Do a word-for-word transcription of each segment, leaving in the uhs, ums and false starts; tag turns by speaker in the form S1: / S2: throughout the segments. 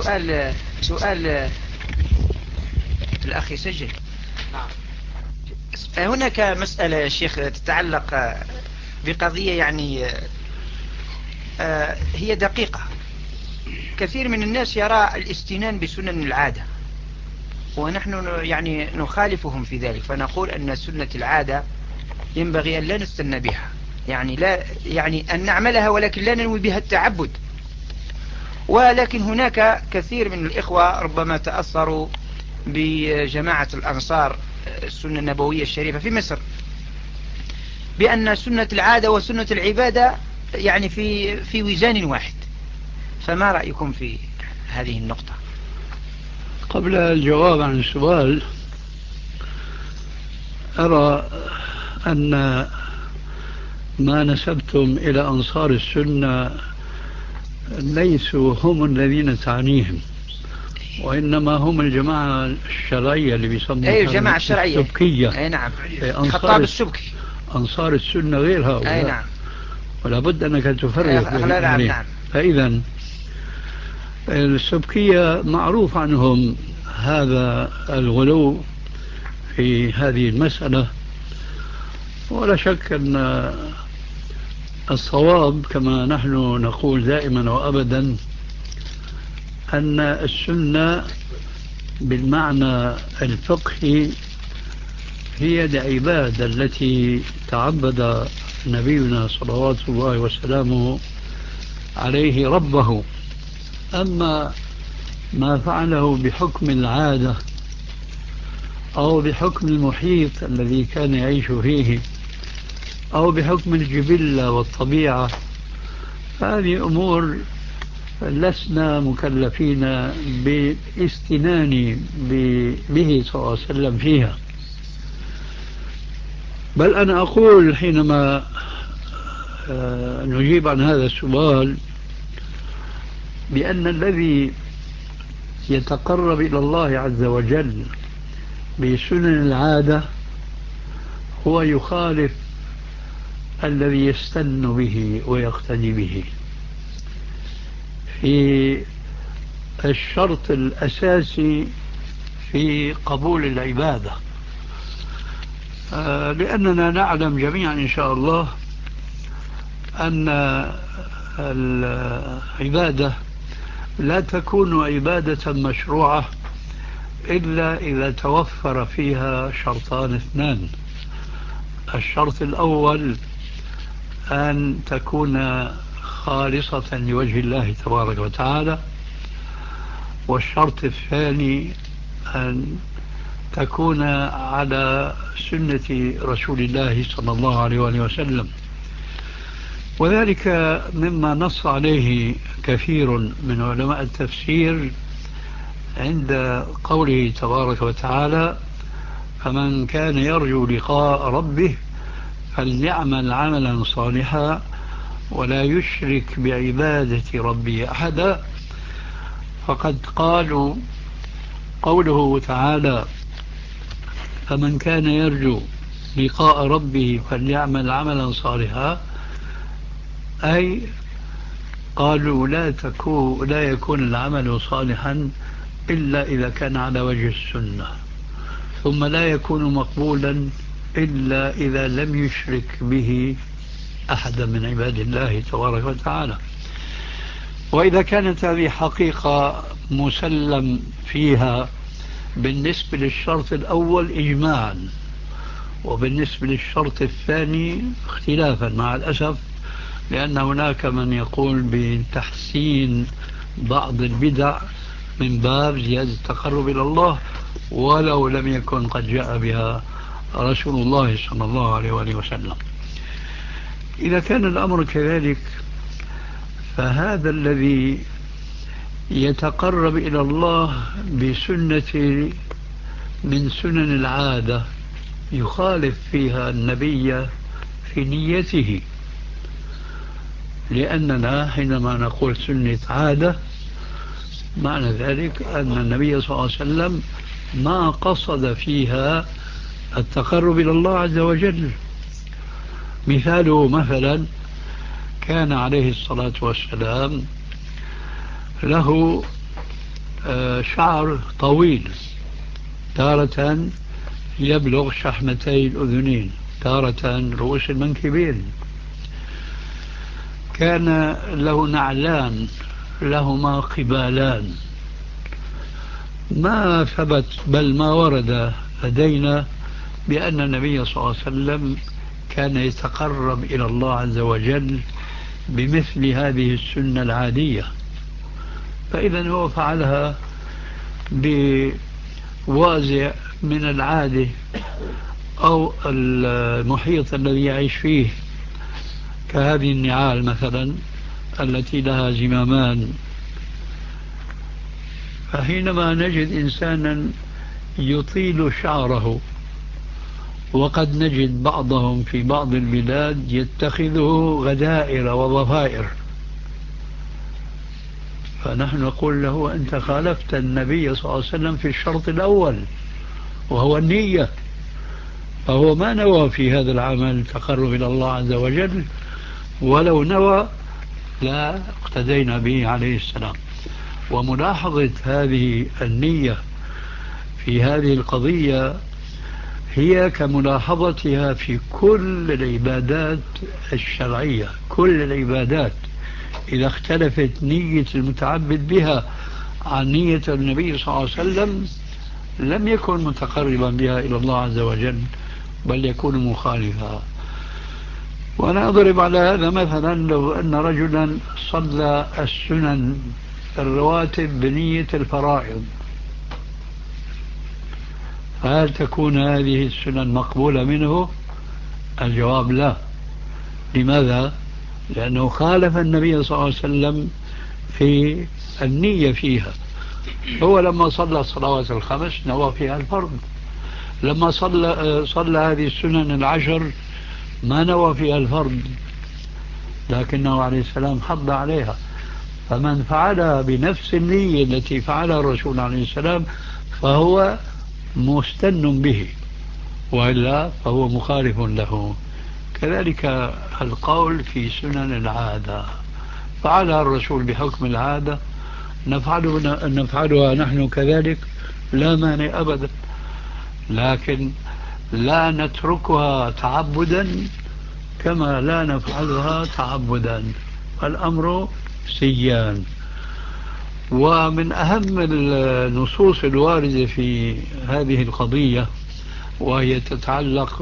S1: سؤال سؤال الأخ يسجل. هناك مسألة يا شيخ تتعلق بقضية يعني هي دقيقة. كثير من الناس يرى الاستنان بسنن العادة، ونحن يعني نخالفهم في ذلك، فنقول أن سنة العادة ينبغي أن لا نستنى بها، يعني لا يعني أن نعملها ولكن لا ننوي بها التعبد. ولكن هناك كثير من الإخوة ربما تأثروا بجماعة الأنصار السنة النبوية الشريفة في مصر بأن سنة العادة وسنة العبادة يعني في في وزان واحد، فما رأيكم في هذه النقطة؟
S2: قبل الجواب عن السؤال، أرى أن ما نسبتم إلى أنصار السنة ليسوا هم الذين تعنيهم، وإنما هم الجماعة الشرعية اللي بيسموها
S1: أي الجماعة الشرعية
S2: السبكية.
S1: أي نعم،
S2: خطاب
S1: السبكي.
S2: أنصار السنة غير هؤلاء.
S1: أي نعم،
S2: ولا بد أنك تفرق بين
S1: نعم نعم.
S2: فإذا السبكية معروف عنهم هذا الغلو في هذه المسألة، ولا شك أن الصواب كما نحن نقول دائما وأبدا أن السنة بالمعنى الفقهي هي العبادة التي تعبد نبينا صلوات الله وسلامه عليه ربه. أما ما فعله بحكم العادة أو بحكم المحيط الذي كان يعيش فيه أو بحكم الجبلة والطبيعة، فهذه أمور لسنا مكلفين باستنان به صلى الله عليه وسلم فيها. بل أنا أقول حينما نجيب عن هذا السؤال بأن الذي يتقرب إلى الله عز وجل بسنن العادة هو يخالف الذي يستن به ويقتدي به في الشرط الأساسي في قبول العبادة. لأننا نعلم جميعا إن شاء الله أن العبادة لا تكون عبادة مشروعة إلا إذا توفر فيها شرطان اثنان. الشرط الأول أن تكون خالصة لوجه الله تبارك وتعالى، والشرط الثاني أن تكون على سنة رسول الله صلى الله عليه وسلم. وذلك مما نص عليه كثير من علماء التفسير عند قوله تبارك وتعالى: فمن كان يرجو لقاء ربه فليعمل عملا صالحا ولا يشرك بعبادة ربه أحدا. فقد قالوا قوله تعالى فمن كان يرجو لقاء ربه فليعمل عملا صالحا، أي قالوا لا تكون لا يكون العمل صالحا إلا إذا كان على وجه السنة، ثم لا يكون مقبولا إلا إذا لم يشرك به أحدا من عباد الله تبارك وتعالى. وإذا كانت هذه حقيقة مسلم فيها بالنسبة للشرط الأول إجماعا، وبالنسبة للشرط الثاني اختلافا مع الأسف، لأن هناك من يقول بتحسين بعض البدع من باب زيادة التقرب إلى الله ولو لم يكن قد جاء بها رسول الله صلى الله عليه وآله وسلم. إذا كان الأمر كذلك، فهذا الذي يتقرب إلى الله بسنة من سنن العادة يخالف فيها النبي في نيته، لأننا حينما نقول سنة عادة معنى ذلك أن النبي صلى الله عليه وسلم ما قصد فيها التقرب إلى الله عز وجل. مثاله مثلا كان عليه الصلاة والسلام له شعر طويل، تارة يبلغ شحمتي الأذنين، تارة رؤوس المنكبين. كان له نعلان لهما قبالان. ما ثبت بل ما ورد لدينا بأن النبي صلى الله عليه وسلم كان يتقرب إلى الله عز وجل بمثل هذه السنة العادية، فإذا هو فعلها بوازع من العادة أو المحيط الذي يعيش فيه، كهذه النعال مثلا التي لها زمامان. فحينما نجد إنسانا يطيل شعره، وقد نجد بعضهم في بعض البلاد يتخذه غدائر وضفائر، فنحن نقول له أنت خالفت النبي صلى الله عليه وسلم في الشرط الأول وهو النية، فهو ما نوى في هذا العمل تقرب إلى الله عز وجل، ولو نوى لا اقتدينا به عليه السلام. وملاحظة هذه النية في هذه القضية هي كملاحظتها في كل العبادات الشرعية. كل العبادات إذا اختلفت نية المتعبد بها عن نية النبي صلى الله عليه وسلم لم يكن متقربا بها إلى الله عز وجل، بل يكون مخالفا. وأنا أضرب على هذا مثلا لو أن رجلا صلى السنن الرواتب بنية الفرائض، فهل تكون هذه السنن مقبولة منه؟ الجواب لا. لماذا؟ لأنه خالف النبي صلى الله عليه وسلم في النية فيها. هو لما صلى الصلوات الخمس نوى فيها الفرض، لما صلى, صلى هذه السنن العشر ما نوى فيها الفرض، لكنه عليه السلام حض عليها. فمن فعلها بنفس النية التي فعلها الرسول عليه السلام فهو مستن به، وإلا فهو مخالف له. كذلك القول في سنن العادة، فعلها الرسول بحكم العادة، نفعله نفعلها نحن كذلك لا مانع أبدا، لكن لا نتركها تعبدا كما لا نفعلها تعبدا. الأمر سيان. ومن أهم النصوص الواردة في هذه القضية وهي تتعلق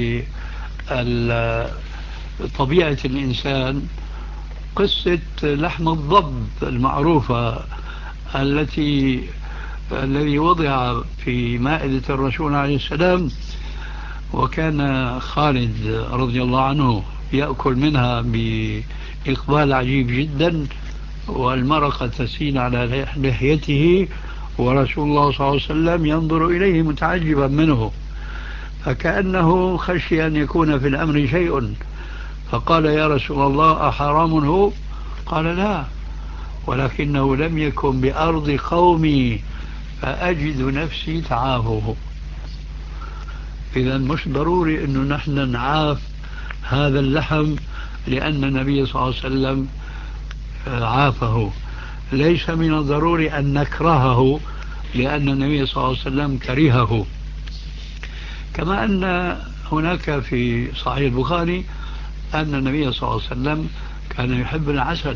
S2: بطبيعة الإنسان قصة لحم الضب المعروفة التي الذي وضع في مائدة الرسول عليه السلام، وكان خالد رضي الله عنه يأكل منها بإقبال عجيب جدا، والمرقة تسيل على لحيته، ورسول الله صلى الله عليه وسلم ينظر إليه متعجبا منه، فكأنه خشي أن يكون في الأمر شيء، فقال يا رسول الله أحرام هو؟ قال لا، ولكنه لم يكن بأرض قومي فأجد نفسي تعافه. إذا مش ضروري أنه نحن نعاف هذا اللحم لأن النبي صلى الله عليه وسلم عافه، ليس من الضروري أن نكرهه لأن النبي صلى الله عليه وسلم كرهه. كما أن هناك في صحيح البخاري أن النبي صلى الله عليه وسلم كان يحب العسل،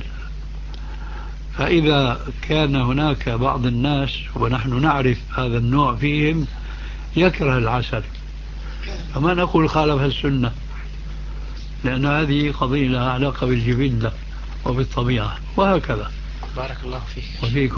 S2: فإذا كان هناك بعض الناس ونحن نعرف هذا النوع فيهم يكره العسل، فما نقول خالف السنة، لأن هذه قضية لها علاقة بالجبلة وبالطبيعة، وهكذا.
S1: بارك الله فيك.
S2: وفيكم.